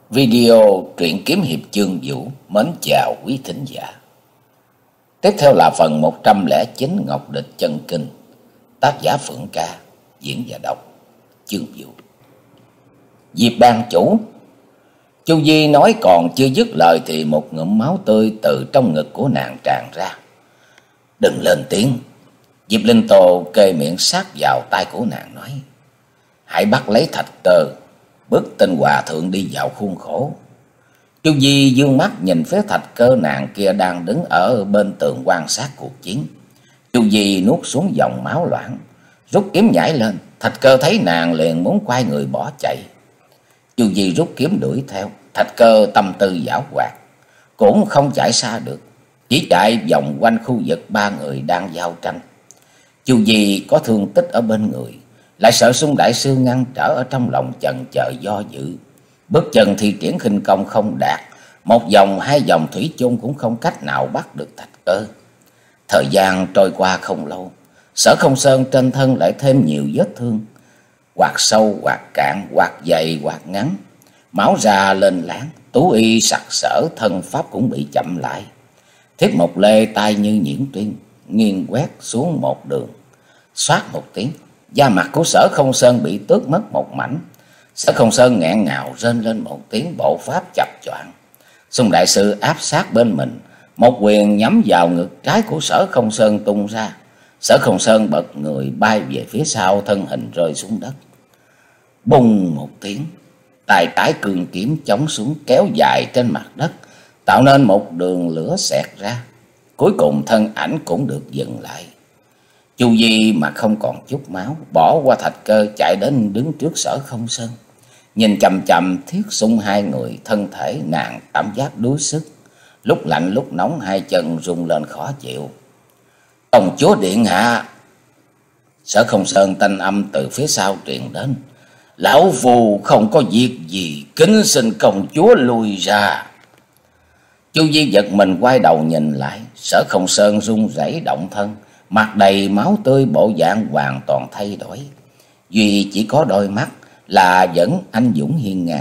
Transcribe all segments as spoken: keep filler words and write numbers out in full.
Video truyện kiếm hiệp chương vũ mến chào quý thính giả. Tiếp theo là phần một trăm lẻ chín Ngọc Địch chân kinh, tác giả Phượng Ca, diễn và đọc chương vũ. Diệp ban chủ. Chu Di nói còn chưa dứt lời thì một ngụm máu tươi từ trong ngực của nàng tràn ra. Đừng lên tiếng. Diệp Linh Tô kề miệng sát vào tai của nàng nói: Hãy bắt lấy thạch tơ, bức tên hòa thượng đi vào khuôn khổ. Chu Di dương mắt nhìn phía thạch cơ nàng kia đang đứng ở bên tường quan sát cuộc chiến. Chu Di nuốt xuống dòng máu loãng, rút kiếm nhảy lên. Thạch cơ thấy nàng liền muốn quay người bỏ chạy. Chu Di rút kiếm đuổi theo. Thạch cơ tâm tư giảo hoạt, cũng không chạy xa được, chỉ chạy vòng quanh khu vực ba người đang giao tranh. Chu Di có thương tích ở bên người, lại sợ Xung Đại Sư ngăn trở, ở trong lòng chần chờ do dự. Bước chân thi triển khinh công không đạt, một vòng hai vòng thủy chung cũng không cách nào bắt được thạch cơ. Thời gian trôi qua không lâu, Sở Không Sơn trên thân lại thêm nhiều vết thương, hoặc sâu hoặc cạn, hoặc dày hoặc ngắn, máu ra lên láng, tú y sặc sỡ, thân pháp cũng bị chậm lại. Thiết Mộc Lê tay như nhuyễn tuyên, nghiêng quét xuống một đường, xoát một tiếng, da mặt của Sở Không Sơn bị tước mất một mảnh. Sở Không Sơn nghẹn ngào rên lên một tiếng, bộ pháp chập choạng. Xung Đại Sư áp sát bên mình, một quyền nhắm vào ngực trái của Sở Không Sơn tung ra. Sở Không Sơn bật người bay về phía sau, thân hình rơi xuống đất. Bùng một tiếng, tay trái cương kiếm chống xuống kéo dài trên mặt đất, tạo nên một đường lửa xẹt ra. Cuối cùng thân ảnh cũng được dừng lại. Chu Di mà không còn chút máu, bỏ qua thạch cơ chạy đến đứng trước Sở Không Sơn, nhìn chằm chằm Thiết Xung hai người. Thân thể nàng cảm giác đuối sức, lúc lạnh lúc nóng, hai chân rung lên khó chịu. Công chúa điện hạ. Sở Không Sơn thanh âm từ phía sau truyền đến: Lão phù không có việc gì, kính xin công chúa lui ra. Chu Di giật mình quay đầu nhìn lại. Sở Không Sơn run rẩy động thân, mặt đầy máu tươi, bộ dạng hoàn toàn thay đổi, duy chỉ có đôi mắt là vẫn anh dũng hiên ngang.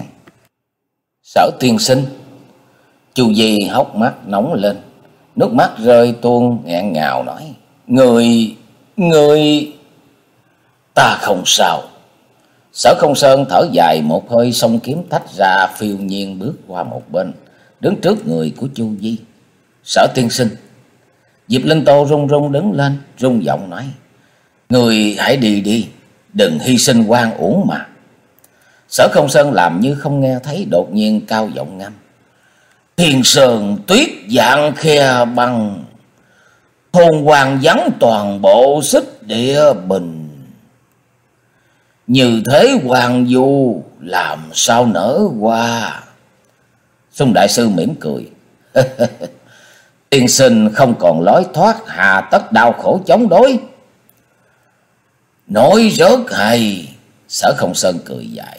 Sở tiên sinh. Chu Di hốc mắt nóng lên, nước mắt rơi tuôn, nghẹn ngào nói: Người, người... Ta không sao. Sở Không Sơn thở dài một hơi, xông kiếm tách ra, phiêu nhiên bước qua một bên, đứng trước người của Chu Di. Sở tiên sinh. Diệp Linh Tô run run đứng lên, run giọng nói: Người hãy đi đi, đừng hy sinh oan uổng mà. Sở Không Sơn làm như không nghe thấy, đột nhiên cao giọng ngâm: Thiên sơn tuyết dạng khe băng, thôn hoàng vắng toàn bộ xích địa bình. Như thế hoàng du làm sao nở hoa. Xung Đại Sư mỉm cười: Tiên sinh không còn lối thoát, hà tất đau khổ chống đối. Nói rất hay. Sở Không Sơn cười dài: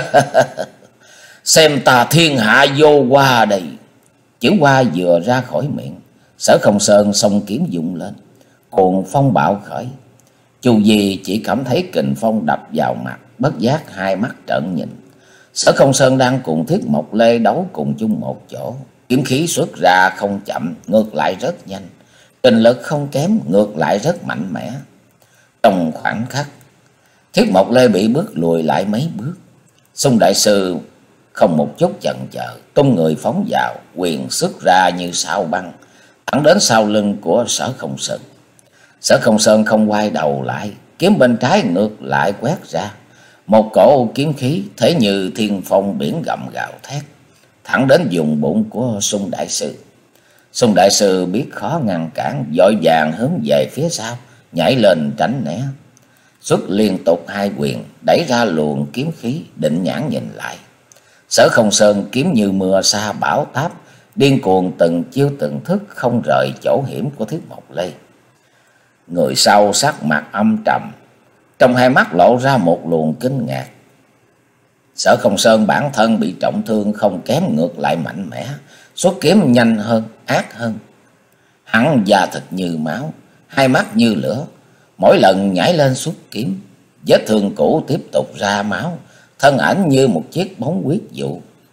Xem ta thiên hạ vô hoa đây. Chữ hoa vừa ra khỏi miệng, Sở Không Sơn xông kiếm dụng lên, cuồng phong bạo khởi. Chu Di chỉ cảm thấy kình phong đập vào mặt, bất giác hai mắt trợn nhìn. Sở Không Sơn đang cùng Thiết Mộc Lê đấu cùng chung một chỗ, kiếm khí xuất ra không chậm, ngược lại rất nhanh, kình lực không kém, ngược lại rất mạnh mẽ. Trong khoảnh khắc, Thiết Mộc Lê bị bước lùi lại mấy bước. Xung Đại Sư không một chút chần chờ, tung người phóng vào, quyền xuất ra như sao băng, thẳng đến sau lưng của Sở Không Sơn. Sở Không Sơn không quay đầu lại, kiếm bên trái ngược lại quét ra, một cổ kiếm khí thế như thiên phong biển gầm gào thét, thẳng đến vùng bụng của Xung Đại Sư. Xung Đại Sư biết khó ngăn cản, vội vàng hướng về phía sau, nhảy lên tránh né, xuất liên tục hai quyền, đẩy ra luồng kiếm khí, định nhãn nhìn lại. Sở Không Sơn kiếm như mưa sa bão táp, điên cuồng từng chiêu từng thức, không rời chỗ hiểm của Thiết Mộc Lê. Người sau sắc mặt âm trầm, trong hai mắt lộ ra một luồng kinh ngạc. Sở Không Sơn bản thân bị trọng thương không kém, ngược lại mạnh mẽ, xuất kiếm nhanh hơn, ác hơn. Hắn da thịt như máu, hai mắt như lửa, mỗi lần nhảy lên xuất kiếm, vết thương cũ tiếp tục ra máu, thân ảnh như một chiếc bóng huyết vụ,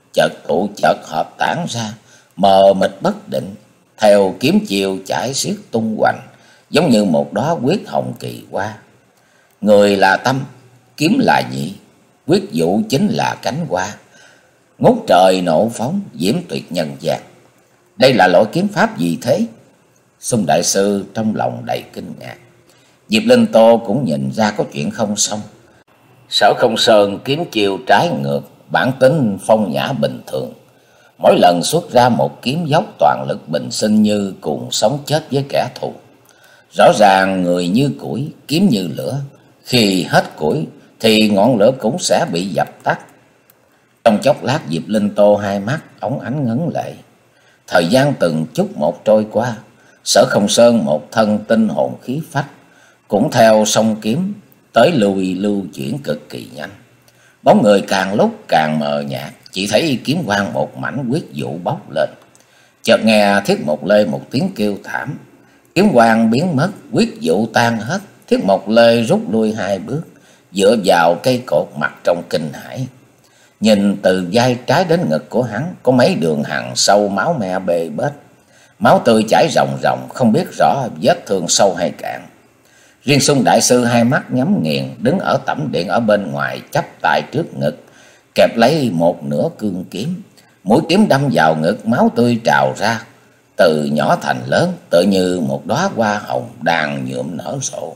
chợt tụ chợt hợp tản ra, mờ mịt bất định, theo kiếm chiều chảy xiết tung hoành, giống như một đóa huyết hồng kỳ hoa. Người là tâm, kiếm là nhị, quyết vụ chính là cánh hoa, ngút trời nộ phóng, diễm tuyệt nhân gian. Đây là loại kiếm pháp gì thế? Xung đại sư trong lòng đầy kinh ngạc. Diệp Linh Tô cũng nhìn ra có chuyện không xong. Sở Không Sơn kiếm chiêu trái ngược, bản tính phong nhã bình thường. Mỗi lần xuất ra một kiếm dốc toàn lực bình sinh như cùng sống chết với kẻ thù. Rõ ràng người như củi, kiếm như lửa. Khi hết củi thì ngọn lửa cũng sẽ bị dập tắt. Trong chốc lát Diệp Linh Tô hai mắt óng ánh ngấn lệ. Thời gian từng chút một trôi qua. Sở Không Sơn một thân tinh hồn khí phách, cũng theo song kiếm tới lui lưu chuyển cực kỳ nhanh. Bóng người càng lúc càng mờ nhạt, chỉ thấy kiếm quang một mảnh huyết vụ bốc lên. Chợt nghe Thiết Mộc Lê một tiếng kêu thảm, kiếm quang biến mất, huyết vụ tan hết. Thiết Mộc Lê rút lui hai bước, dựa vào cây cột mặt trong kinh hãi. Nhìn từ vai trái đến ngực của hắn có mấy đường hằn sâu, máu me bê bết, máu tươi chảy ròng ròng, không biết rõ vết thương sâu hay cạn. Riêng Xung đại sư hai mắt nhắm nghiền, đứng ở tẩm điện ở bên ngoài, chắp tay trước ngực, kẹp lấy một nửa cương kiếm. Mũi kiếm đâm vào ngực, máu tươi trào ra, từ nhỏ thành lớn, tựa như một đóa hoa hồng đang nhuộm nở rộ.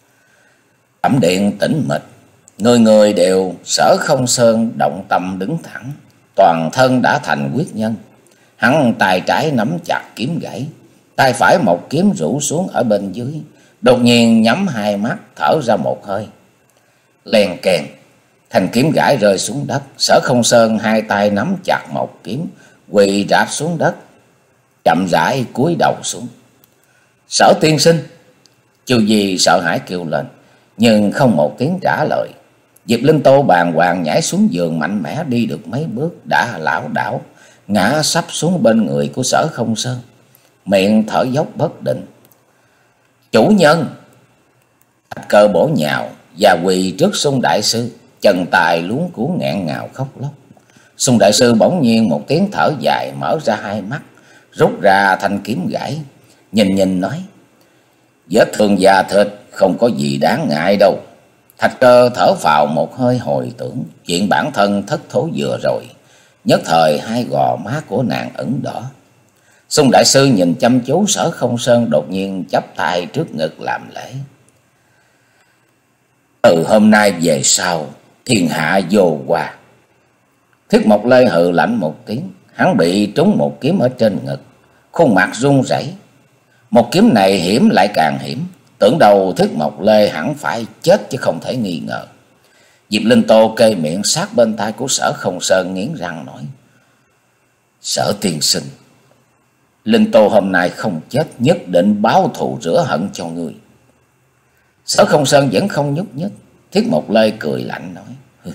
Tẩm điện tĩnh mịch, người người đều Sở Không Sơn động tâm đứng thẳng, toàn thân đã thành quyết nhân. Hắn tay trái nắm chặt kiếm gãy, tay phải một kiếm rủ xuống ở bên dưới, đột nhiên nhắm hai mắt thở ra một hơi. Len keng, thanh kiếm gãy rơi xuống đất. Sở Không Sơn hai tay nắm chặt một kiếm, quỳ rạp xuống đất, chậm rãi cúi đầu xuống. Sở tiên sinh! Chu Di sợ hãi kêu lên, nhưng không một tiếng trả lời. Diệp Linh Tô bàng hoàng nhảy xuống giường, mạnh mẽ đi được mấy bước đã lảo đảo ngã sắp xuống bên người của Sở Không Sơn, miệng thở dốc bất định. Chủ nhân! Thạch Cơ bổ nhào và quỳ trước Xung đại sư, chân tài luống cuống nghẹn ngào khóc lóc. Xung đại sư bỗng nhiên một tiếng thở dài, mở ra hai mắt, rút ra thanh kiếm gãy, nhìn nhìn nói: vết thương da thịt không có gì đáng ngại đâu. Thạch Cơ thở phào một hơi, hồi tưởng chuyện bản thân thất thố vừa rồi, nhất thời hai gò má của nàng ửng đỏ. Xung đại sư nhìn chăm chú Sở Không Sơn, đột nhiên chắp tay trước ngực làm lễ. Từ hôm nay về sau, thiên hạ vô hoa. Thiết Mộc Lê hừ lạnh một tiếng, hắn bị trúng một kiếm ở trên ngực, khuôn mặt run rẩy. Một kiếm này hiểm lại càng hiểm, tưởng đầu Thiết Mộc Lê hẳn phải chết chứ không thể nghi ngờ. Diệp Linh Tô kê miệng sát bên tai của Sở Không Sơn, nghiến răng nói: Sở tiên sinh, Linh Tô hôm nay không chết, nhất định báo thù rửa hận cho ngươi. Sở Không Sơn vẫn không nhúc nhích. Thiết Mộc Lê cười lạnh nói: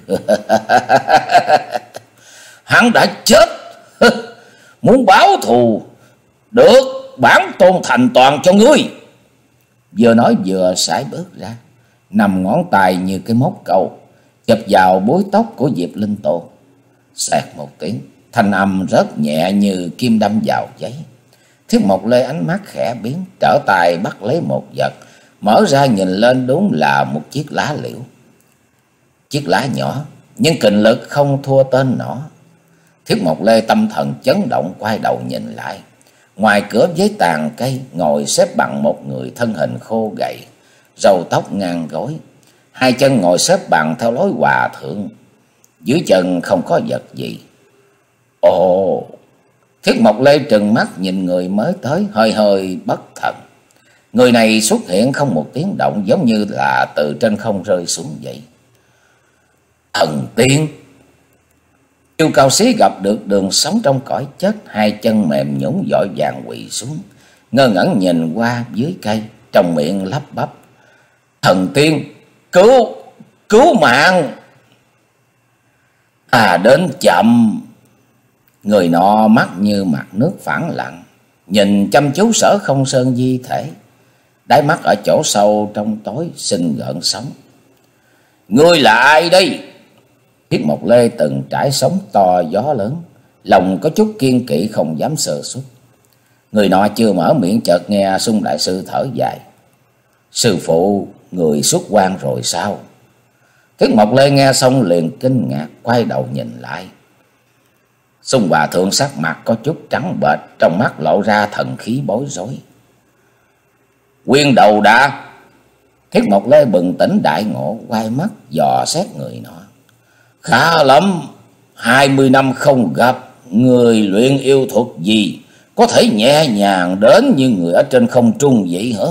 hắn đã chết, muốn báo thù, được, bản tôn thành toàn cho ngươi. Vừa nói vừa sải bước ra, nằm ngón tay như cái móc câu chụp vào búi tóc của Diệp Linh Tô. Xẹt một tiếng, thanh âm rất nhẹ như kim đâm vào giấy. Thiết Mộc Lê ánh mắt khẽ biến, trở tay bắt lấy một vật, mở ra nhìn lên, đúng là một chiếc lá liễu. Chiếc lá nhỏ nhưng kình lực không thua tên nó. Thiết Mộc Lê tâm thần chấn động, quay đầu nhìn lại. Ngoài cửa với tàn cây ngồi xếp bằng một người thân hình khô gầy, râu tóc ngang gối, hai chân ngồi xếp bằng theo lối hòa thượng, dưới chân không có vật gì. Ồ! Thiết Mộc Lê trừng mắt nhìn người mới tới, hơi hơi bất thần. Người này xuất hiện không một tiếng động, giống như là từ trên không rơi xuống vậy. Thần tiên! Chu Cao Xí gặp được đường sống trong cõi chết, hai chân mềm nhũn vội vàng quỳ xuống, ngơ ngẩn nhìn qua dưới cây, trong miệng lắp bắp: Thần tiên! Cứu! Cứu mạng! À, đến chậm! Người nọ mắt như mặt nước phẳng lặng, nhìn chăm chú Sở Không Sơn di thể, đáy mắt ở chỗ sâu trong tối sinh gợn sóng. Ngươi là ai đây? Thiết Mộc Lê từng trải sóng to gió lớn, lòng có chút kiên kỵ không dám sơ suất. Người nọ chưa mở miệng chợt nghe Sung đại sư thở dài. Sư phụ, người xuất quan rồi sao? Thiết Mộc Lê nghe xong liền kinh ngạc quay đầu nhìn lại. Sung hòa thượng sắc mặt có chút trắng bệch, trong mắt lộ ra thần khí bối rối. Quyên đầu đã. Thiết Mộc Lê bừng tỉnh đại ngộ, quay mắt dò xét người nọ. Khá lắm, hai mươi năm không gặp, người luyện yêu thuật gì có thể nhẹ nhàng đến như người ở trên không trung vậy hả?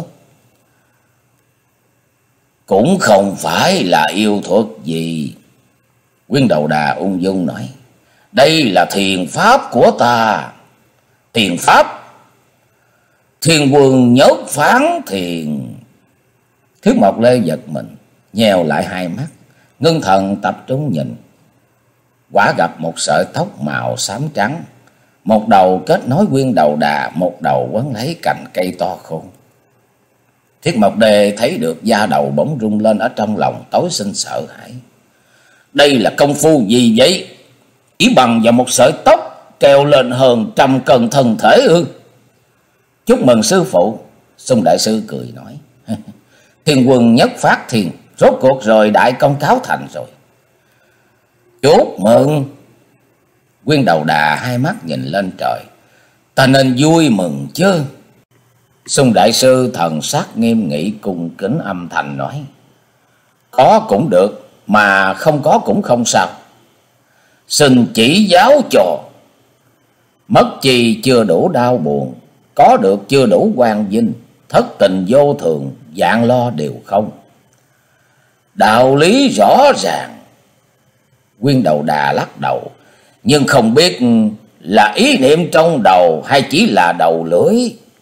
Cũng không phải là yêu thuật gì. Quyên đầu đà ung dung nói. Đây là thiền pháp của ta. Thiền pháp? Thiên quân nhốt phán thiền. Thiết Mộc Lê giật mình, nhèo lại hai mắt, ngưng thần tập trung nhìn. Quả gặp một sợi tóc màu xám trắng, một đầu kết nối Quyên đầu đà, một đầu quấn lấy cành cây to khôn. Thiết Mộc Lê thấy được da đầu bỗng rung lên ở trong lòng, tối sinh sợ hãi. Đây là công phu gì vậy? Chỉ bằng vào một sợi tóc treo lên hơn trăm cân thân thể ư? Chúc mừng sư phụ. Sung đại sư cười nói. Thiên quân nhất phát thiền, rốt cuộc rồi đại công cáo thành rồi. Chúc mừng. Quyên đầu đà hai mắt nhìn lên trời. Ta nên vui mừng chứ. Sung đại sư thần sắc nghiêm nghị cung kính âm thanh nói. Có cũng được, mà không có cũng không sao. Xin chỉ giáo cho. Mất chi chưa đủ đau buồn, có được chưa đủ quang vinh, thất tình vô thường, vạn lo đều không. Đạo lý rõ ràng. Quyên đầu đà lắc đầu, nhưng không biết là ý niệm trong đầu hay chỉ là đầu lưỡi.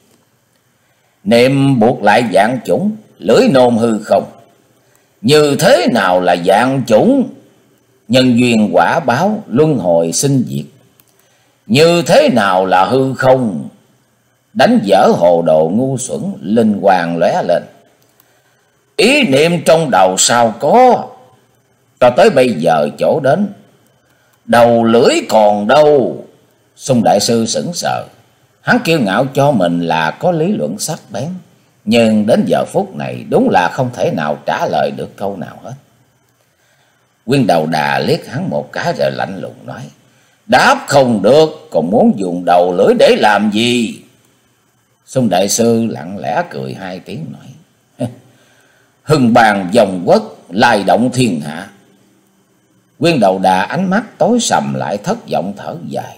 Niệm buộc lại vạn chủng, lưỡi nôn hư không. Như thế nào là vạn chủng? Nhân duyên quả báo, luân hồi sinh diệt. Như thế nào là hư không? Đánh dở hồ đồ ngu xuẩn, linh hoàng lóe lên. Ý niệm trong đầu sao có? Cho tới bây giờ chỗ đến, đầu lưỡi còn đâu? Sung đại sư sững sờ. Hắn kiêu ngạo cho mình là có lý luận sắc bén, nhưng đến giờ phút này đúng là không thể nào trả lời được câu nào hết. Quyên đầu đà liếc hắn một cái rồi lạnh lùng nói. Đáp không được, còn muốn dùng đầu lưỡi để làm gì? Sung đại sư lặng lẽ cười hai tiếng nói. Hưng bàn dòng quốc, lai động thiên hạ. Quyên đầu đà ánh mắt tối sầm lại, thất vọng thở dài.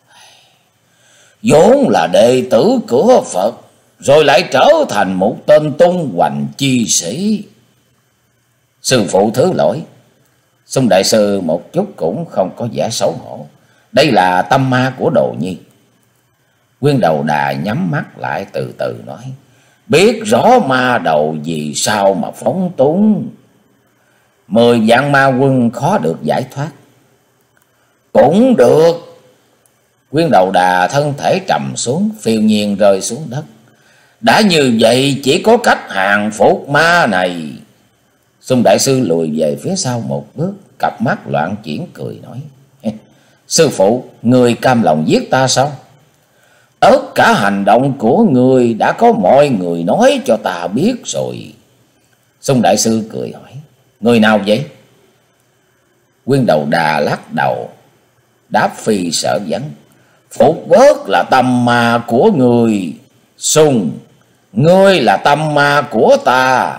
Vốn là đệ tử của Phật, rồi lại trở thành một tên tung hoành chi sĩ. Sư phụ thứ lỗi. Sung đại sư một chút cũng không có vẻ xấu hổ. Đây là tâm ma của Đồ Nhi. Quyên đầu đà nhắm mắt lại từ từ nói. Biết rõ ma đầu vì sao mà phóng túng. Mười vạn ma quân khó được giải thoát. Cũng được. Quyên đầu đà thân thể trầm xuống, phiêu nhiên rơi xuống đất. Đã như vậy chỉ có cách hàng phục ma này. Sung đại sư lùi về phía sau một bước, cặp mắt loạn chuyển cười nói. Sư phụ, người cam lòng giết ta sao? Tất cả hành động của người đã có mọi người nói cho ta biết rồi. Sung đại sư cười hỏi. Người nào vậy? Quyên đầu đà lắc đầu, đáp phi sợ vấn. Phục bớt là tâm ma của người. Sung, ngươi là tâm ma của ta.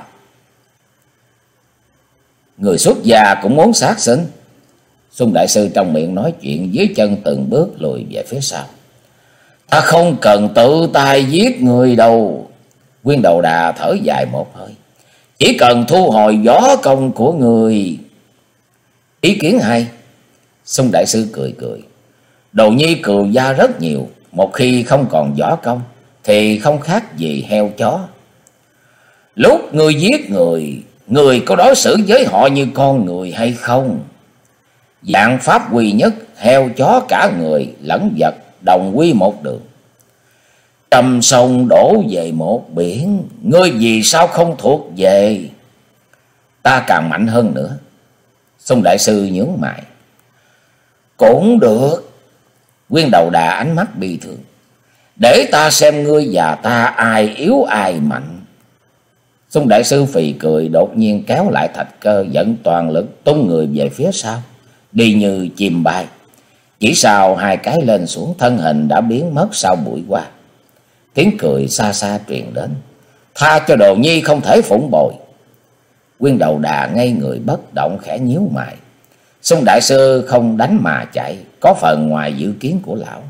Người xuất gia cũng muốn sát sinh. Sung đại sư trong miệng nói chuyện, dưới chân từng bước lùi về phía sau. Ta không cần tự tay giết người đâu. Quyên đầu đà thở dài một hơi. Chỉ cần thu hồi võ công của người. Ý kiến hay. Sung đại sư cười cười. Đồ Nhi cừu gia rất nhiều, một khi không còn võ công thì không khác gì heo chó. Lúc ngươi giết người, người có đối xử với họ như con người hay không? Dạng pháp quy nhất, heo chó cả người lẫn vật đồng quy một đường. Trăm sông đổ về một biển, ngươi vì sao không thuộc về? Ta càng mạnh hơn nữa. Sung đại sư nhướng mày. Cũng được. Quyên đầu đà ánh mắt bi thương. Để ta xem ngươi và ta ai yếu ai mạnh. Xung đại sư phì cười, đột nhiên kéo lại Thạch Cơ, dẫn toàn lực tung người về phía sau, đi như chim bay. Chỉ sau hai cái lên xuống, thân hình đã biến mất sau bụi hoa. Tiếng cười xa xa truyền đến. Tha cho đồ nhi không thể phụng bồi. Quyên đầu đà ngây người bất động, khẽ nhíu mày. Xung đại sư không đánh mà chạy, có phần ngoài dự kiến của lão.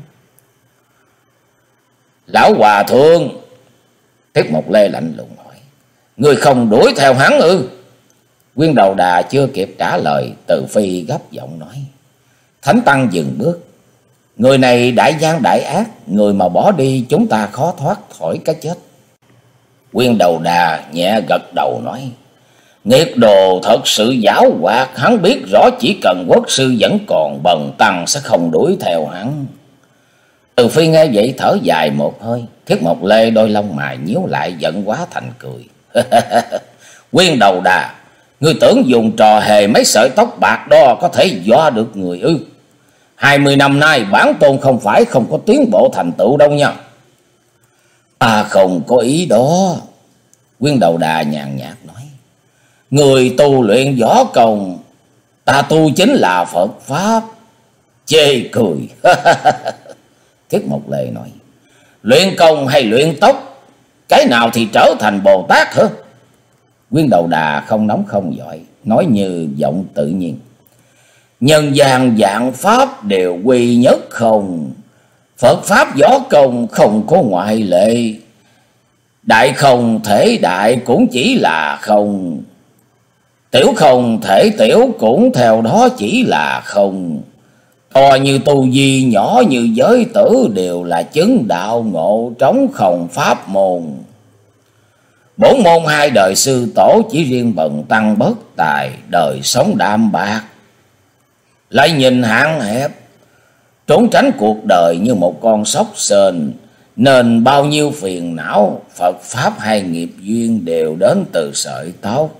Lão hòa thượng, Tiết Mộc Lê lạnh lùng hỏi, ngươi không đuổi theo hắn ư? Quyên đầu đà chưa kịp trả lời, Từ Phi gấp giọng nói, Thánh tăng dừng bước. Người này đại gian đại ác, người mà bỏ đi chúng ta khó thoát khỏi cái chết. Quyên đầu đà nhẹ gật đầu nói, nghiệt đồ thật sự giảo hoạt, hắn biết rõ chỉ cần quốc sư vẫn còn, bần tăng sẽ không đuổi theo hắn. Từ Phi nghe vậy thở dài một hơi. Thiết Mộc Lê đôi lông mày nhíu lại, giận quá thành cười. Quyên đầu đà, ngươi tưởng dùng trò hề mấy sợi tóc bạc đó có thể dọa được người ư? Hai mươi năm nay bản tôn không phải không có tiến bộ thành tựu đâu nha. Ta không có ý đó. Quyên đầu đà nhàn nhạt nói, người tu luyện võ công, ta tu chính là Phật Pháp. Chê cười. Thiết Mộc Lê nói, luyện công hay luyện tóc, cái nào thì trở thành Bồ Tát hả? Quyên đầu đà không nóng không vội, nói như giọng tự nhiên, nhân gian vạn pháp đều quy nhất không, Phật Pháp võ công không có ngoại lệ. Đại không thể đại cũng chỉ là không, tiểu không thể tiểu cũng theo đó chỉ là không. To như tu di, nhỏ như giới tử, đều là chứng đạo ngộ trống không pháp môn. Bốn môn hai đời sư tổ, chỉ riêng bần tăng bất tài, đời sống đạm bạc. Lại nhìn hạn hẹp, trốn tránh cuộc đời như một con sóc sên, nên bao nhiêu phiền não, Phật Pháp hay nghiệp duyên đều đến từ sợi tóc.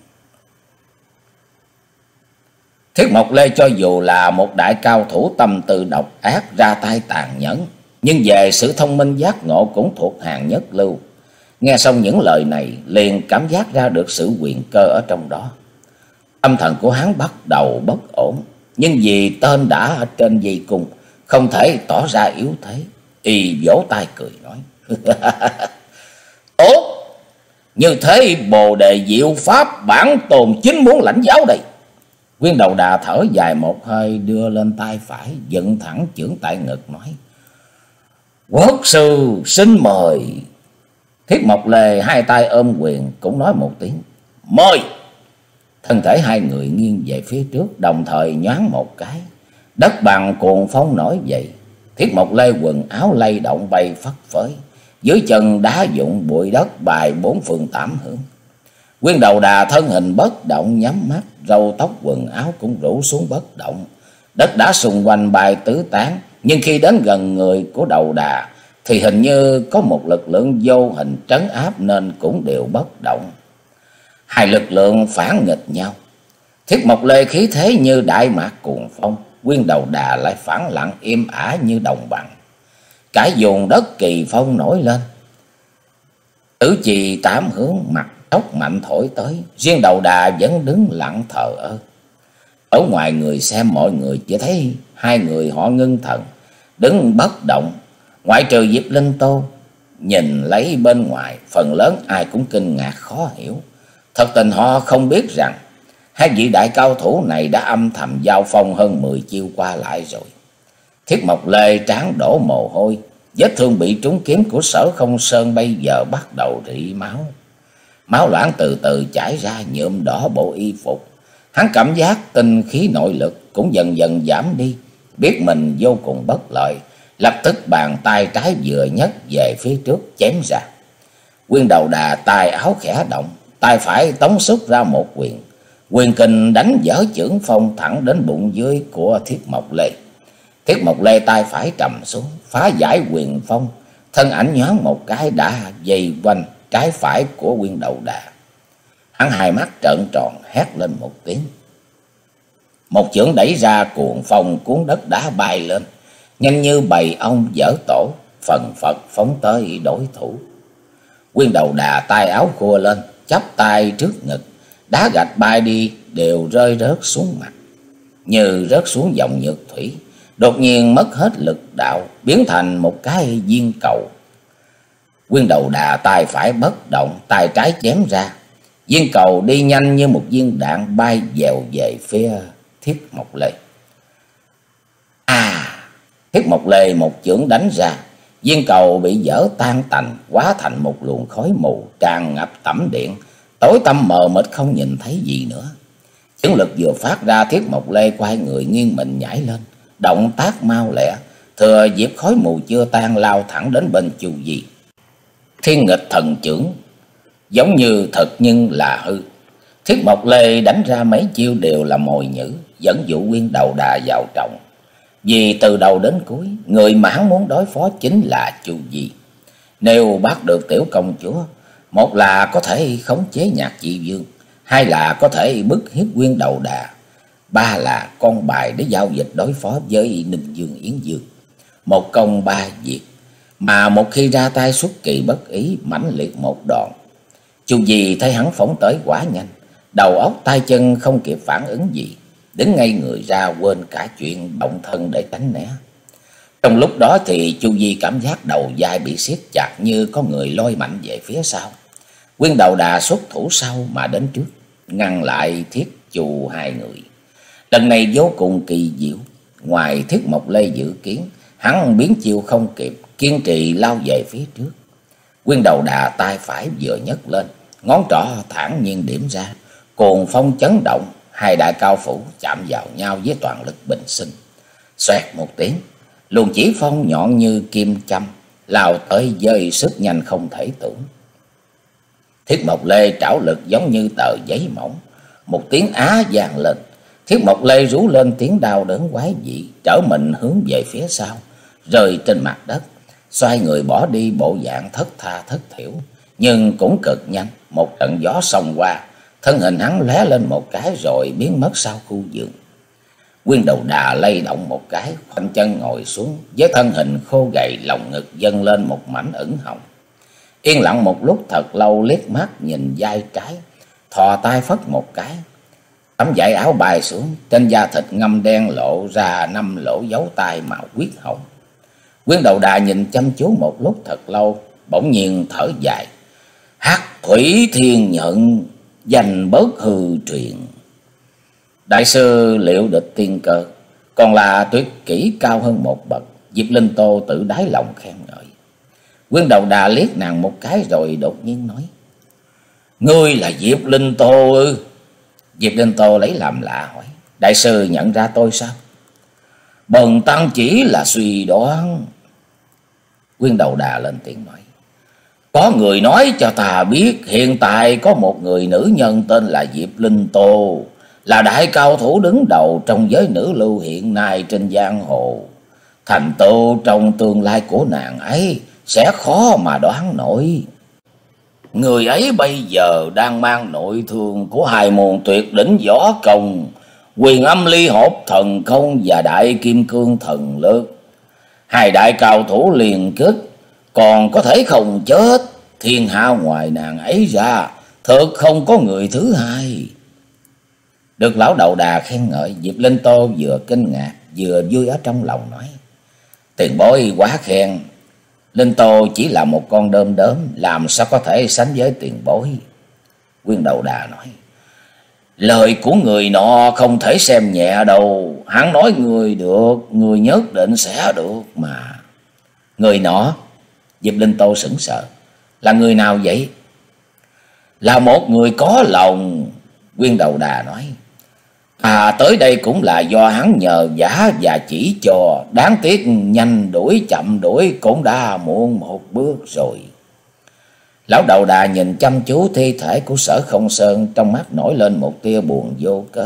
Thiết Mộc Lê cho dù là một đại cao thủ tâm tư độc ác, ra tay tàn nhẫn, nhưng về sự thông minh giác ngộ cũng thuộc hàng nhất lưu. Nghe xong những lời này, liền cảm giác ra được sự quyền cơ ở trong đó. Tâm thần của hắn bắt đầu bất ổn, nhưng vì tên đã ở trên dây cung, không thể tỏ ra yếu thế. Y vỗ tay cười nói, tốt, như thế Bồ Đề Diệu Pháp bản tôn chính muốn lãnh giáo đây. Quyên đầu đà thở dài một hơi, đưa lên tay phải, dựng thẳng chưởng tại ngực nói, quốc sư xin mời. Thiết Mộc Lê hai tay ôm quyền, cũng nói một tiếng mời. Thân thể hai người nghiêng về phía trước, đồng thời nhoáng một cái, đất bằng cuồng phong nổi dậy. Thiết Mộc Lê quần áo lay động bay phất phới, dưới chân đá vụn bụi đất bài bốn phương tám hướng. Quyên đầu đà thân hình bất động nhắm mắt, râu tóc quần áo cũng rủ xuống bất động. Đất đá xung quanh bay tứ tán, nhưng khi đến gần người của đầu đà thì hình như có một lực lượng vô hình trấn áp, nên cũng đều bất động. Hai lực lượng phản nghịch nhau. Thiết Mộc Lê khí thế như đại mạc cuồng phong, Quyên đầu đà lại phẳng lặng im ả như đồng bằng. Cả vùng đất kỳ phong nổi lên, tứ trì tám hướng mặt tốc mạnh thổi tới, riêng đầu đà vẫn đứng lặng thờ ơ. Ở ngoài người xem, mọi người chỉ thấy hai người họ ngưng thần, đứng bất động, ngoại trừ Diệp Linh Tô. Nhìn lấy bên ngoài, phần lớn ai cũng kinh ngạc khó hiểu. Thật tình họ không biết rằng hai vị đại cao thủ này đã âm thầm giao phong hơn mười chiêu qua lại rồi. Thiết Mộc Lê trán đổ mồ hôi, vết thương bị trúng kiếm của Sở Không Sơn bây giờ bắt đầu rỉ máu. Máu loãng từ từ chảy ra nhuộm đỏ bộ y phục. Hắn cảm giác tinh khí nội lực cũng dần dần giảm đi, biết mình vô cùng bất lợi, lập tức bàn tay trái vừa nhấc về phía trước chém ra. Quyên đầu đà tay áo khẽ động, tay phải tống xúc ra một quyền. Quyền kình đánh dở chưởng phong thẳng đến bụng dưới của Thiết Mộc Lê. Thiết Mộc Lê tay phải trầm xuống, phá giải quyền phong, thân ảnh nhoáng một cái đã dây quanh trái phải của Quyên đầu đà. Hắn hai mắt trợn tròn, hét lên một tiếng. Một chưởng đẩy ra cuồng phong cuốn đất đá bay lên, nhanh như bầy ong dở tổ, phần phật phóng tới đối thủ. Quyên Đầu Đà tay áo khua lên, chắp tay trước ngực, đá gạch bay đi đều rơi rớt xuống mặt, như rớt xuống dòng nhược thủy, đột nhiên mất hết lực đạo, biến thành một cái viên cầu. Quyên Đầu Đà tay phải bất động, tay trái chém ra, viên cầu đi nhanh như một viên đạn bay dèo về phía Thiết Mộc Lê. À! Thiết Mộc Lê một chưởng đánh ra, viên cầu bị dở tan tành, hóa thành một luồng khói mù tràn ngập tẩm điện, tối tăm mờ mịt không nhìn thấy gì nữa. Chưởng lực vừa phát ra, Thiết Mộc Lê quay người nghiêng mình nhảy lên, động tác mau lẹ, thừa dịp khói mù chưa tan lao thẳng đến bên Chu Di. Thiên Nghịch Thần Chưởng giống như thật nhưng là hư. Thiết Mộc Lê đánh ra mấy chiêu đều là mồi nhử, dẫn dụ Quyên Đầu Đà vào trọng. Vì từ đầu đến cuối, người mà hắn muốn đối phó chính là Chu Di. Nếu bắt được tiểu công chúa, một là có thể khống chế Nhạc Dị Dương, hai là có thể bức hiếp Quyên Đầu Đà, ba là con bài để giao dịch đối phó với Ninh Dương Yến Dương. Một công ba việc, mà một khi ra tay xuất kỳ bất ý, mãnh liệt một đòn. Chu Di thấy hắn phóng tới quá nhanh, đầu óc tay chân không kịp phản ứng gì, đứng ngay người ra, quên cả chuyện động thân để tránh né. Trong lúc đó thì Chu Di cảm giác đầu vai bị siết chặt, như có người lôi mạnh về phía sau. Quyên Đầu Đà xuất thủ sau mà đến trước, ngăn lại Thiết Chu hai người. Lần này vô cùng kỳ diệu, ngoài Thiết Mộc Lê dự kiến, hắn biến chiêu không kịp, kiên trì lao về phía trước. Quyên Đầu Đà tay phải vừa nhấc lên, ngón trỏ thản nhiên điểm ra, cuồng phong chấn động, hai đại cao phủ chạm vào nhau với toàn lực bình sinh. Xoẹt một tiếng, luồng chỉ phong nhọn như kim châm lao tới với sức nhanh không thể tưởng. Thiết Mộc Lê trảo lực giống như tờ giấy mỏng, một tiếng á vang lên. Thiết Mộc Lê rú lên tiếng đau đớn quái dị, trở mình hướng về phía sau, rơi trên mặt đất, xoay người bỏ đi bộ dạng thất tha thất thiểu, nhưng cũng cực nhanh. Một trận gió xông qua, thân hình hắn lóe lên một cái rồi biến mất sau khu vườn. Quyên Đầu Đà lay động một cái, khoanh chân ngồi xuống, với thân hình khô gầy, lòng ngực dâng lên một mảnh ửng hồng. Yên lặng một lúc thật lâu, liếc mắt nhìn vai trái, thò tay phất một cái, tấm vải áo bay xuống, trên da thịt ngâm đen lộ ra năm lỗ dấu tay màu huyết hồng. Quyên Đầu Đà nhìn chăm chú một lúc thật lâu, bỗng nhiên thở dài. Hắc Thủy Thiên Nhận, danh bớt hư truyền. Đại sư Liệu Địch Tiên Cơ còn là tuyệt kỹ cao hơn một bậc, Diệp Linh Tô tự đáy lòng khen ngợi. Quyên Đầu Đà liếc nàng một cái rồi đột nhiên nói: Ngươi là Diệp Linh Tô ư? Diệp Linh Tô lấy làm lạ hỏi: Đại sư nhận ra tôi sao? Bần tăng chỉ là suy đoán. Quyên Đầu Đà lên tiếng nói: Có người nói cho ta biết hiện tại có một người nữ nhân tên là Diệp Linh Tô, là đại cao thủ đứng đầu trong giới nữ lưu hiện nay trên giang hồ. Thành tựu trong tương lai của nàng ấy sẽ khó mà đoán nổi. Người ấy bây giờ đang mang nội thương của hai môn tuyệt đỉnh võ công, Quyền Âm Ly Hộp Thần Công và Đại Kim Cương Thần Lực. Hai đại cao thủ liền kết, còn có thể không chết. Thiên hạ ngoài nàng ấy ra, thực không có người thứ hai. Được lão Đầu Đà khen ngợi, Diệp Linh Tô vừa kinh ngạc vừa vui ở trong lòng nói: Tiền bối quá khen. Linh Tô chỉ là một con đom đóm, làm sao có thể sánh với tiền bối. Quyên Đầu Đà nói: Lời của người nọ không thể xem nhẹ đâu. Hắn nói người được, người nhất định sẽ được mà. Người nọ? Diệp Linh Tô sững sờ. Là người nào vậy? Là một người có lòng. Quyên Đầu Đà nói: À, tới đây cũng là do hắn nhờ vả và chỉ cho. Đáng tiếc nhanh đuổi chậm đuổi cũng đã muộn một bước rồi. Lão Đầu Đà nhìn chăm chú thi thể của Sở Không Sơn, trong mắt nổi lên một tia buồn vô cớ.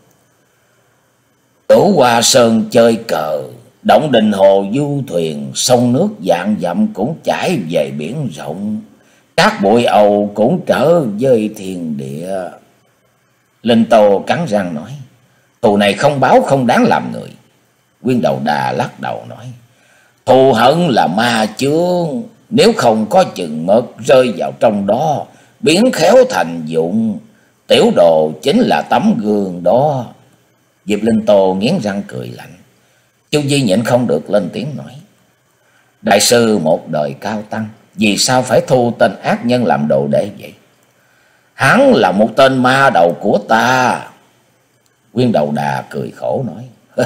Tử Hoa Sơn chơi cờ, Động Đình Hồ du thuyền, sông nước vạn dặm cũng chảy về biển rộng, các bụi ầu cũng trở với thiên địa. Linh Tô cắn răng nói: Thù này không báo không đáng làm người. Nguyên Đầu Đà lắc đầu nói: Thù hận là ma chướng, nếu không có chừng mực rơi vào trong đó, biến khéo thành dụng. Tiểu đồ chính là tấm gương đó. Diệp Linh Tô nghiến răng cười lạnh. Chu Di nhịn không được lên tiếng nói: Đại sư một đời cao tăng, vì sao phải thu tên ác nhân làm đồ đệ vậy? Hắn là một tên ma đầu của ta. Nguyên Đầu Đà cười khổ nói: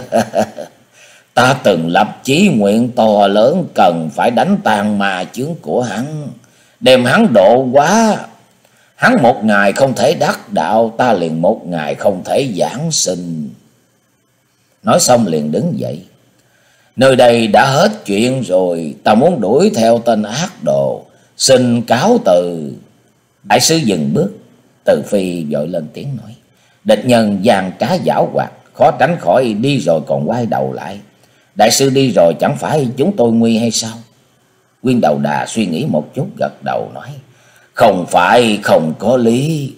Ta từng lập chí nguyện to lớn, cần phải đánh tan ma chướng của hắn, đem hắn độ hóa. Hắn một ngày không thể đắc đạo, ta liền một ngày không thể giảng sinh. Nói xong liền đứng dậy: Nơi đây đã hết chuyện rồi, ta muốn đuổi theo tên ác đồ, xin cáo từ. Đại sư dừng bước. Từ Phi vội lên tiếng nói: Địch nhân gian trá giảo hoạt, khó tránh khỏi đi rồi còn quay đầu lại. Đại sư đi rồi chẳng phải chúng tôi nguy hay sao? Nguyên Đầu Đà suy nghĩ một chút gật đầu nói: Không phải không có lý.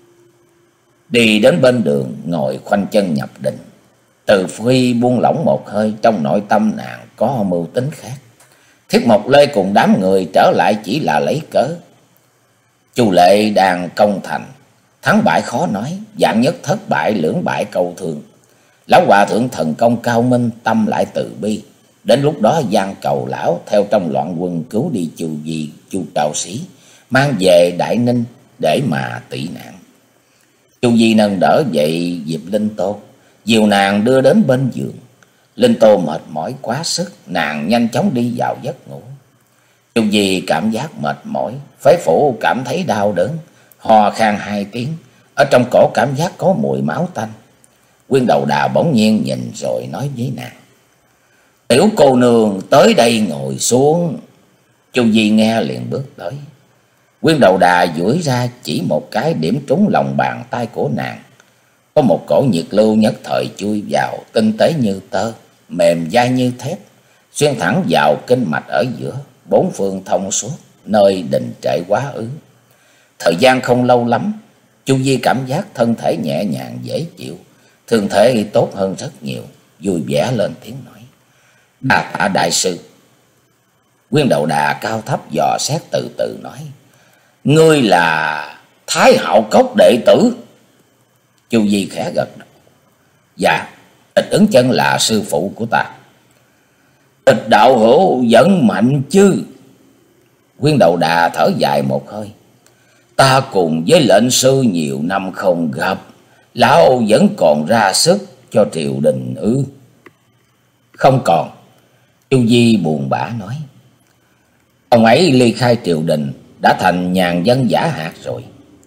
Đi đến bên đường ngồi khoanh chân nhập định. Từ Phi buông lỏng một hơi, trong nội tâm nàng có mưu tính khác. Thiết Mộc Lê cùng đám người trở lại chỉ là lấy cớ. Chu Lệ đang công thành, thắng bại khó nói, vạn nhất thất bại lưỡng bại câu thương. Lão hòa thượng thần công cao minh, tâm lại từ bi. Đến lúc đó gian cầu lão theo trong loạn quân cứu đi Chu Di, Chu Cao Sĩ, mang về Đại Ninh để mà tị nạn. Chu Di nâng đỡ dậy Diệp Linh Tô, dìu nàng đưa đến bên giường. Linh Tô mệt mỏi quá sức, nàng nhanh chóng đi vào giấc ngủ. Chu Di cảm giác mệt mỏi, phế phủ cảm thấy đau đớn, ho khan hai tiếng, ở trong cổ cảm giác có mùi máu tanh. Nguyên Đầu Đà bỗng nhiên nhìn rồi nói với nàng: Tiểu cô nương tới đây ngồi xuống. Chu Di nghe liền bước tới. Nguyên Đầu Đà duỗi ra chỉ một cái điểm trúng lòng bàn tay của nàng. Có một cổ nhiệt lưu nhất thời chui vào, tinh tế như tơ, mềm dai như thép, xuyên thẳng vào kinh mạch ở giữa, bốn phương thông suốt, nơi đình trệ quá ứ. Thời gian không lâu lắm, Chu Di cảm giác thân thể nhẹ nhàng dễ chịu, thương thể tốt hơn rất nhiều, vui vẻ lên tiếng nói: Đa tạ đại sư. Nguyên Đầu Đà cao thấp dò xét từ từ nói: Ngươi là Thái Hạo Cốc đệ tử? Chu Di khẽ gật đầu: Dạ, Tịch Ứng Chân là sư phụ của ta. Tịch đạo hữu vẫn mạnh chứ? Nguyên Đầu Đà thở dài một hơi: Ta cùng với lệnh sư nhiều năm không gặp, lão vẫn còn ra sức cho triều đình ư? Không còn. Chu Di buồn bã nói: Ông ấy ly khai triều đình, đã thành nhàn dân giả hạt rồi.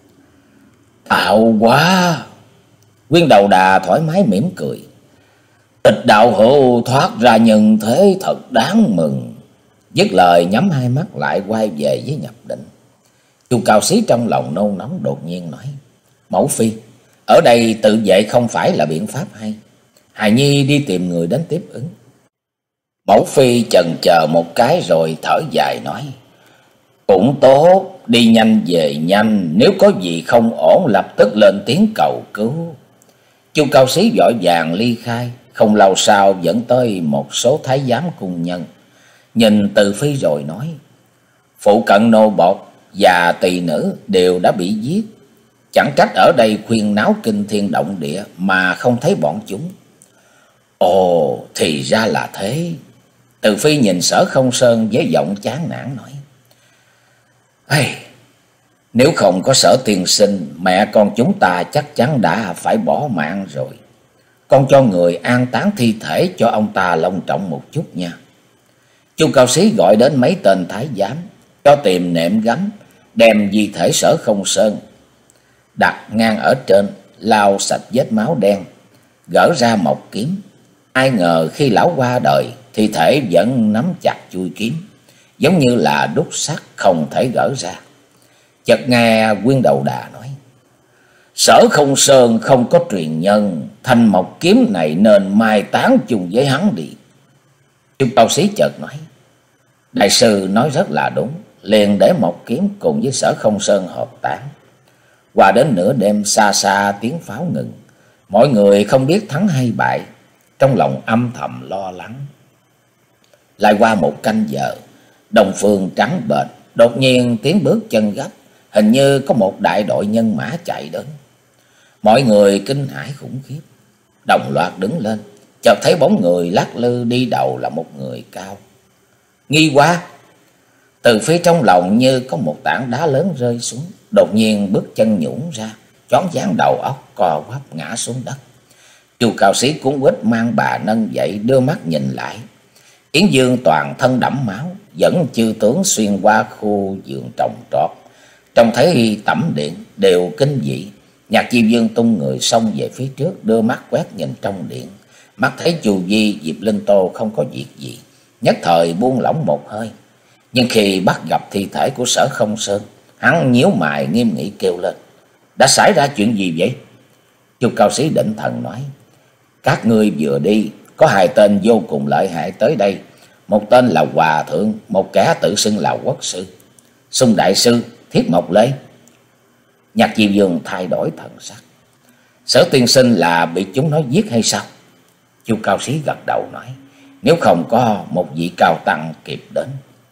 Tạo quá. Nguyên Đầu Đà thoải mái mỉm cười: Tịch đạo hữu thoát ra nhân thế thật đáng mừng. Dứt lời nhắm hai mắt lại quay về với nhập định. Chu Cao Sĩ trong lòng nôn nóng đột nhiên nói: Mẫu phi, ở đây tự vệ không phải là biện pháp hay. Hài nhi đi tìm người đến tiếp ứng. Mẫu phi chần chờ một cái rồi thở dài nói: Cũng tốt, đi nhanh về nhanh, nếu có gì không ổn lập tức lên tiếng cầu cứu. Chu Cao Sĩ vội vàng ly khai, không lâu sau dẫn tới một số thái giám cung nhân. Nhìn Từ Phi rồi nói: Phụ cận nô bộc và tỳ nữ đều đã bị giết, chẳng trách ở đây khuyên náo kinh thiên động địa mà không thấy bọn chúng. Ồ, thì ra là thế. Từ Phi nhìn Sở Không Sơn với giọng chán nản nói: Ây, nếu không có Sở tiên sinh, mẹ con chúng ta chắc chắn đã phải bỏ mạng rồi. Con cho người an táng thi thể cho ông ta long trọng một chút nha. Chu Cao Sĩ gọi đến mấy tên thái giám, cho tìm nệm gấm, đem di thể Sở Không Sơn đặt ngang ở trên, lau sạch vết máu đen, gỡ ra mộc kiếm. Ai ngờ khi lão qua đời, thi thể vẫn nắm chặt chuôi kiếm, giống như là đúc sắt không thể gỡ ra. Chợt nghe Nguyên Đầu Đà nói: Sở Không Sơn không có truyền nhân, thanh mộc kiếm này nên mai táng chung với hắn đi. Chu Cao Sĩ chợt nói: Đại sư nói rất là đúng, liền để mộc kiếm cùng với Sở Không Sơn hợp táng. Qua đến nửa đêm xa xa tiếng pháo ngừng, mọi người không biết thắng hay bại. trong lòng âm thầm lo lắng. Lại qua một canh giờ, đồng phương trắng bệch, đột nhiên tiếng bước chân gấp, hình như có một đại đội nhân mã chạy đến. Mọi người kinh hãi khủng khiếp, đồng loạt đứng lên, chợt thấy bóng người lắc lư đi đầu là một người cao. Nghi quá! Từ phía trong lòng như có một tảng đá lớn rơi xuống, đột nhiên bước chân nhũn ra, choáng váng đầu óc co quắp ngã xuống đất. Chu Cao Sĩ cuống quýt mang bà nâng dậy, đưa mắt nhìn lại. Yến Dương toàn thân đẫm máu, dẫn chư tướng xuyên qua khu vườn trồng trọt, trông thấy tẩm điện đều kinh dị. Nhạc Chi Dương tung người xông về phía trước, đưa mắt quét nhìn trong điện, mắt thấy Chu Di, Diệp Linh Tô không có việc gì, nhất thời buông lỏng một hơi. Nhưng khi bắt gặp thi thể của Sở Không Sơn, hắn nhíu mày nghiêm nghị kêu lên: đã xảy ra chuyện gì vậy? Chu Cao Sĩ định thần nói: các ngươi vừa đi, có hai tên vô cùng lợi hại tới đây. Một tên là Hòa Thượng, một kẻ tự xưng là Quốc Sư. Xung Đại Sư, Thiết Mộc Lê. Nhạc Diêm Dương thay đổi thần sắc: Sở tiên sinh là bị chúng nó giết hay sao? Chu Cao Sĩ gật đầu nói: nếu không có một vị cao tăng kịp đến.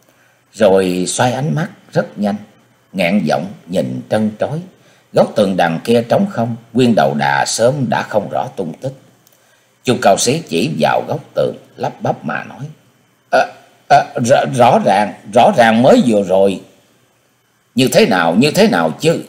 Rồi xoay ánh mắt rất nhanh, ngẹn giọng nhìn trân trối. Góc tường đằng kia trống không, Nguyên Đầu Đà sớm đã không rõ tung tích. Chu Cao Sĩ chỉ vào góc tường, lắp bắp mà nói: à, à, rõ, rõ ràng, rõ ràng mới vừa rồi. Như thế nào, như thế nào chứ?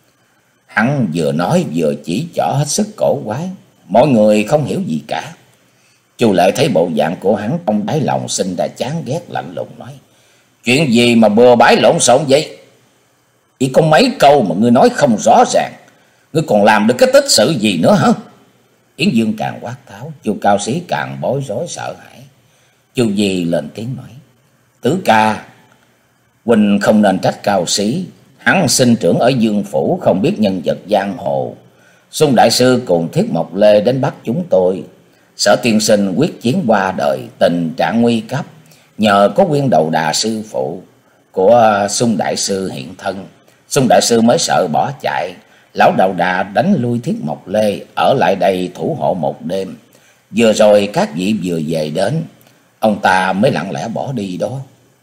Hắn vừa nói vừa chỉ trỏ hết sức cổ quái, mọi người không hiểu gì cả. Chu Lệ thấy bộ dạng của hắn, trong đáy lòng sinh ra chán ghét, lạnh lùng nói: chuyện gì mà bừa bãi lộn xộn vậy? Chỉ có mấy câu mà ngươi nói không rõ ràng, ngươi còn làm được cái tích sự gì nữa hả? Yến Dương càng quát tháo, Chu Cao Sĩ càng bối rối sợ hãi. Chu Di lên tiếng nói: Tứ ca, huynh không nên trách Cao Sĩ, hắn sinh trưởng ở Dương Phủ, không biết nhân vật giang hồ. Xung Đại Sư cùng Thiết Mộc Lê đến bắt chúng tôi. Sở tiên sinh quyết chiến qua đời, tình trạng nguy cấp, nhờ có Nguyên Đầu Đà sư phụ của Xung Đại Sư hiện thân, Xung Đại Sư mới sợ bỏ chạy. Lão Đầu Đà đánh lui Thiết Mộc Lê, ở lại đây thủ hộ một đêm. Vừa rồi các vị vừa về đến, ông ta mới lặng lẽ bỏ đi đó.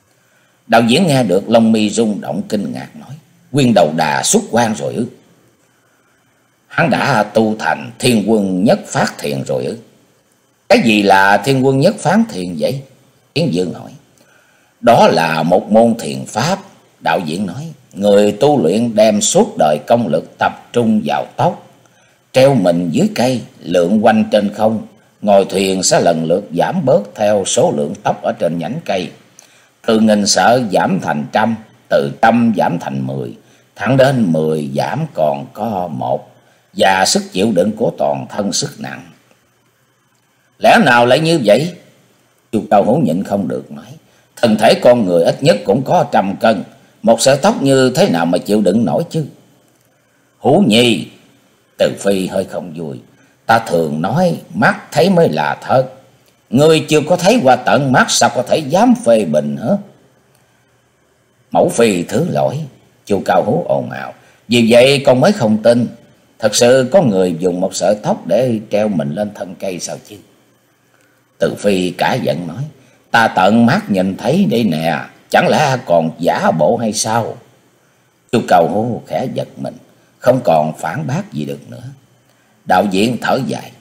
Đạo diễn nghe được lông mi rung động kinh ngạc nói: Nguyên Đầu Đà xuất quan rồi ư? Hắn đã tu thành Thiên Quân Nhất Phát Thiền rồi ư? Cái gì là Thiên Quân Nhất Phát Thiền vậy? Yến Dương hỏi. Đó là một môn thiền pháp, đạo diễn nói. Người tu luyện đem suốt đời công lực tập trung vào tóc, treo mình dưới cây, lượn quanh trên không. Ngồi thuyền sẽ lần lượt giảm bớt theo số lượng tóc ở trên nhánh cây. Từ nghìn sợi giảm thành trăm, từ trăm giảm thành mười, thẳng đến mười giảm còn có một. Và sức chịu đựng của toàn thân sức nặng. Lẽ nào lại như vậy? Chu Cao Hữu nhịn không được nói: thân thể con người ít nhất cũng có trăm cân, một sợi tóc như thế nào mà chịu đựng nổi chứ? Hữu Nhi, Từ Phi hơi không vui. Ta thường nói mắt thấy mới là thật, ngươi chưa có thấy qua tận mắt sao có thể dám phê bình hả? Mẫu phi thứ lỗi. Chu Cao Hữu ồn ào: vì vậy con mới không tin. Thật sự có người dùng một sợi tóc để treo mình lên thân cây sao chứ? Từ Phi cả giận nói: ta tận mắt nhìn thấy đây nè, chẳng lẽ còn giả bộ hay sao? Chu Cao Hữu khẽ giật mình, không còn phản bác gì được nữa. Đạo diễn thở dài: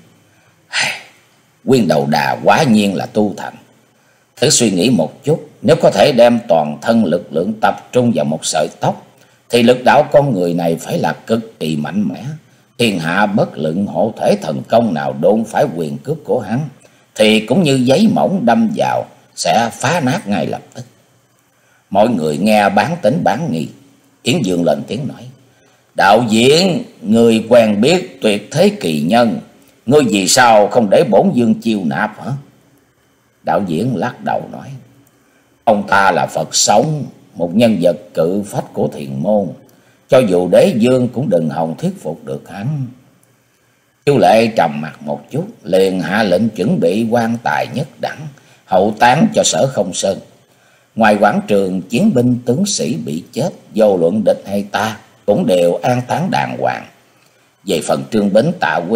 Nguyên Đầu Đà quả nhiên là tu thành. Thử suy nghĩ một chút, nếu có thể đem toàn thân lực lượng tập trung vào một sợi tóc, thì lực đạo con người này phải là cực kỳ mạnh mẽ. Thiên hạ bất luận hộ thể thần công nào đôn phải quyền cước của hắn, thì cũng như giấy mỏng đâm vào sẽ phá nát ngay lập tức. Mọi người nghe bán tính bán nghi. Yến Dương lên tiếng nói: đạo diễn, người quen biết tuyệt thế kỳ nhân, ngươi vì sao không để bổn dương chiêu nạp hả? Đạo diễn lắc đầu nói: ông ta là Phật sống, một nhân vật cự phách của thiền môn, cho dù đế dương cũng đừng hòng thuyết phục được hắn. Chu Lệ trầm mặt một chút, liền hạ lệnh chuẩn bị quan tài nhất đẳng, hậu táng cho Sở Không Sơn. Ngoài quảng trường, chiến binh tướng sĩ bị chết, vô luận địch hay ta, cũng đều an táng đàng hoàng. Về phần Trương Bính, Tạ Quý,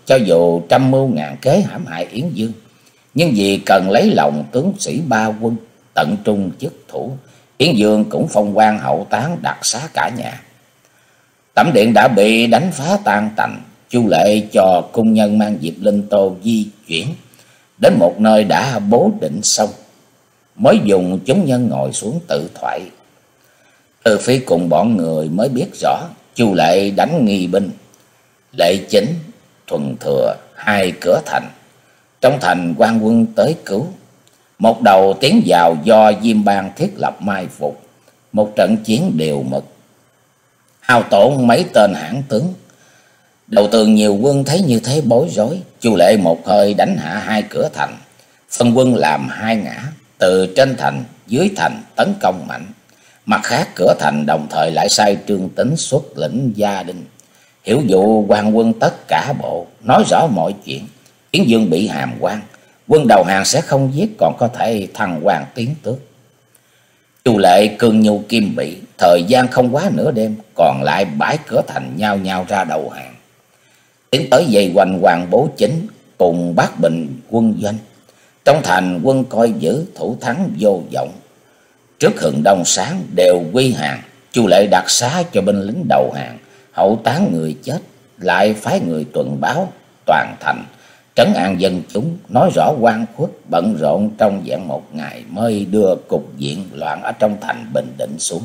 cho dù trăm mưu ngàn kế hãm hại Yến Dương, nhưng vì cần lấy lòng tướng sĩ ba quân, tận trung chức thủ, Yến Dương cũng phong quan hậu táng, đặc xá cả nhà. Tẩm điện đã bị đánh phá tan tành. Chu Lệ cho cung nhân mang Diệp Linh Tô di chuyển đến một nơi đã bố định xong, mới dùng chúng nhân ngồi xuống tự thoại. Từ Phi cùng bọn người mới biết rõ Chu Lệ đánh nghi binh, Lệ Chính, Thuần Thừa hai cửa thành. Trong thành quan quân tới cứu. Một đầu tiến vào do Diêm Bang thiết lập mai phục. Một trận chiến đều mực, hao tổn mấy tên hãn tướng. Đầu tường nhiều quân thấy như thế bối rối. Chu Lệ một hơi đánh hạ hai cửa thành, phân quân làm hai ngã, từ trên thành dưới thành tấn công mạnh. Mặt khác cửa thành đồng thời lại sai Trương Tính xuất lĩnh gia đình, hiểu vụ quan quân tất cả bộ, nói rõ mọi chuyện. Yến Dương bị hàm quan, quân đầu hàng sẽ không giết, còn có thể thăng quan tiến tước. Chu Lệ cương nhu kim bị, thời gian không quá nửa đêm, còn lại bãi cửa thành nhao nhao ra đầu hàng, tiến tới dây quanh Hoàng Bố Chính cùng Bác Bình quân doanh. Trong thành quân coi giữ thủ thắng vô vọng. Trước hừng đông sáng đều quy hàng. Chu Lệ đặc xá cho binh lính đầu hàng, hậu táng người chết, lại phái người tuần báo toàn thành, trấn an dân chúng, nói rõ oan khuất, bận rộn trong vẹn một ngày mới đưa cục diện loạn ở trong thành bình định xuống.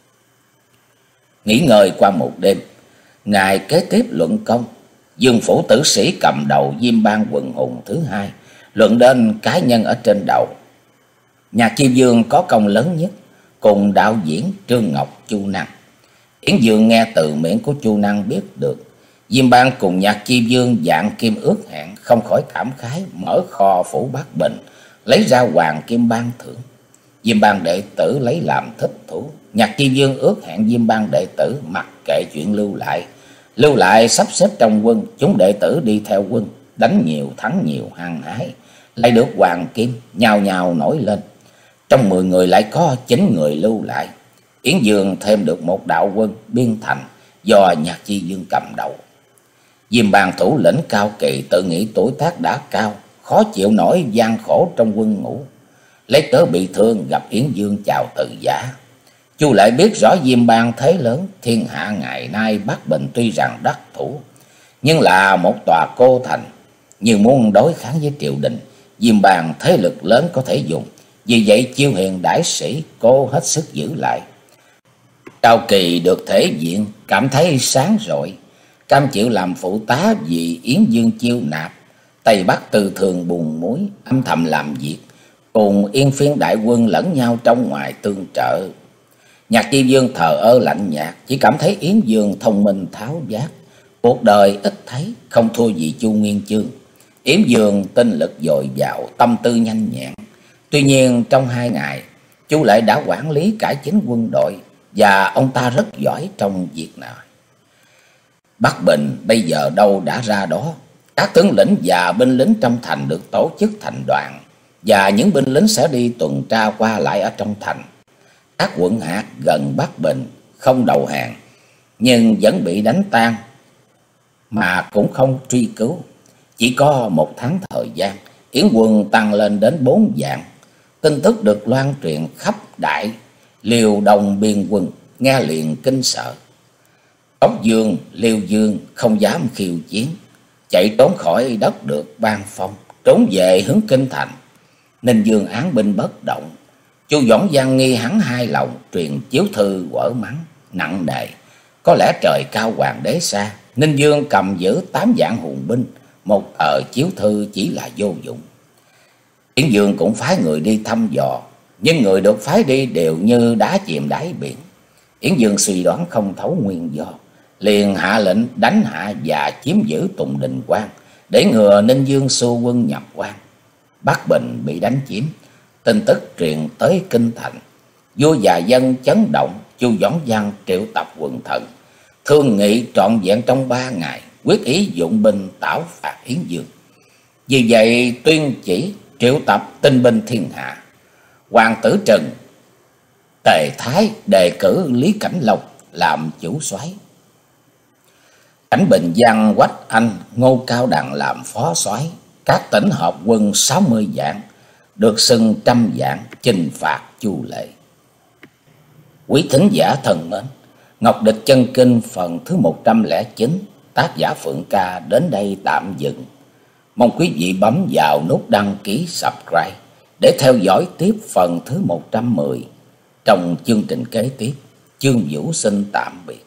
Nghỉ ngơi qua một đêm, ngày kế tiếp luận công. Dương phủ tử sĩ cầm đầu Diêm Bang quần hùng thứ hai, luận đến cá nhân ở trên đầu. Nhạc Chi Dương có công lớn nhất, cùng đạo diễn Trương Ngọc, Chu Năng. Yến Dương nghe từ miệng của Chu Năng biết được Diêm Bang cùng Nhạc Chi Dương dạng kim ước hẹn, không khỏi cảm khái, mở kho phủ Bác Bình, lấy ra hoàng kim ban thưởng. Diêm Bang đệ tử lấy làm thích thú. Nhạc Chi Dương ước hẹn Diêm Bang đệ tử mặc kệ chuyện lưu lại. Lưu lại sắp xếp trong quân, chúng đệ tử đi theo quân, đánh nhiều thắng nhiều, hăng hái, lấy được hoàng kim, nhào nhào nổi lên. Trong mười người lại có chín người lưu lại. Yến Dương thêm được một đạo quân biên thành do Nhạc Chi Dương cầm đầu. Diêm Bang thủ lĩnh cao kỳ, tự nghĩ tuổi tác đã cao, khó chịu nổi gian khổ trong quân ngũ, lấy cớ bị thương gặp Yến Dương chào từ giả. Chu Lệ biết rõ Diêm Bang thế lớn, thiên hạ ngày nay Bắc Bình tuy rằng đắc thủ, nhưng là một tòa cô thành, như muốn đối kháng với triều đình, Diêm Bang thế lực lớn có thể dùng. Vì vậy chiêu hiền đại sĩ cố hết sức giữ lại. Cao Kỳ được thể diện, cảm thấy sáng rọi, cam chịu làm phụ tá vì Yến Dương chiêu nạp. Tây Bắc từ thường buồn muối, âm thầm làm việc, cùng Yên Phiên đại quân lẫn nhau trong ngoài tương trợ. Nhạc Chi Dương thờ ơ lạnh nhạt, chỉ cảm thấy Yến Dương thông minh tháo vát, cuộc đời ít thấy, không thua gì Chu Nguyên Chương. Yến Dương tinh lực dồi dào, tâm tư nhanh nhẹn. Tuy nhiên trong hai ngày, Chu Lệ đã quản lý cải chính quân đội, và ông ta rất giỏi trong việc nào. Bắc Bình bây giờ đâu đã ra đó. Các tướng lĩnh và binh lính trong thành được tổ chức thành đoàn, và những binh lính sẽ đi tuần tra qua lại ở trong thành. Các quận hạt gần Bắc Bình không đầu hàng, nhưng vẫn bị đánh tan, mà cũng không truy cứu. Chỉ có một tháng thời gian, Yến quân tăng lên đến bốn vạn. Tin tức được loan truyền khắp đại Liêu Đông biên quân, nghe liền kinh sợ. Cốc Dương, Liêu Dương không dám khiêu chiến, chạy trốn khỏi đất được ban phong, trốn về hướng kinh thành. Ninh Dương án binh bất động. Chu Doãn Văn nghi hắn hai lòng, truyền chiếu thư quở mắng nặng nề. Có lẽ trời cao hoàng đế xa, Ninh Dương cầm giữ tám vạn hùng binh, một tờ chiếu thư chỉ là vô dụng. Yến Dương cũng phái người đi thăm dò, nhưng người được phái đi đều như đá chìm đáy biển. Yến Dương suy đoán không thấu nguyên do, liền hạ lệnh đánh hạ và chiếm giữ Tùng Đình Quan, để ngừa Ninh Dương xua quân nhập quan. Bắc Bình bị đánh chiếm, tin tức truyền tới kinh thành, vua và dân chấn động. Chu Doãn Văn triệu tập quần thần, thương nghị trọn vẹn trong ba ngày, quyết ý dụng binh tảo phạt Yến Dương. Vì vậy tuyên chỉ triệu tập tinh binh thiên hạ. Hoàng tử Trần Tề Thái đề cử Lý Cảnh Long làm chủ soái. Cảnh Bình Giang, Quách Anh, Ngô Cao Đằng làm phó soái, các tỉnh hợp quân sáu mươi vạn, được xưng trăm vạn chinh phạt Chu Lệ. Quý thính giả thân mến, Ngọc Địch Chân Kinh phần thứ một trăm lẻ chín, tác giả Phượng Ca đến đây tạm dừng. Mong quý vị bấm vào nút đăng ký subscribe để theo dõi tiếp phần thứ một trăm mười trong chương trình kế tiếp. Chương Vũ xin tạm biệt.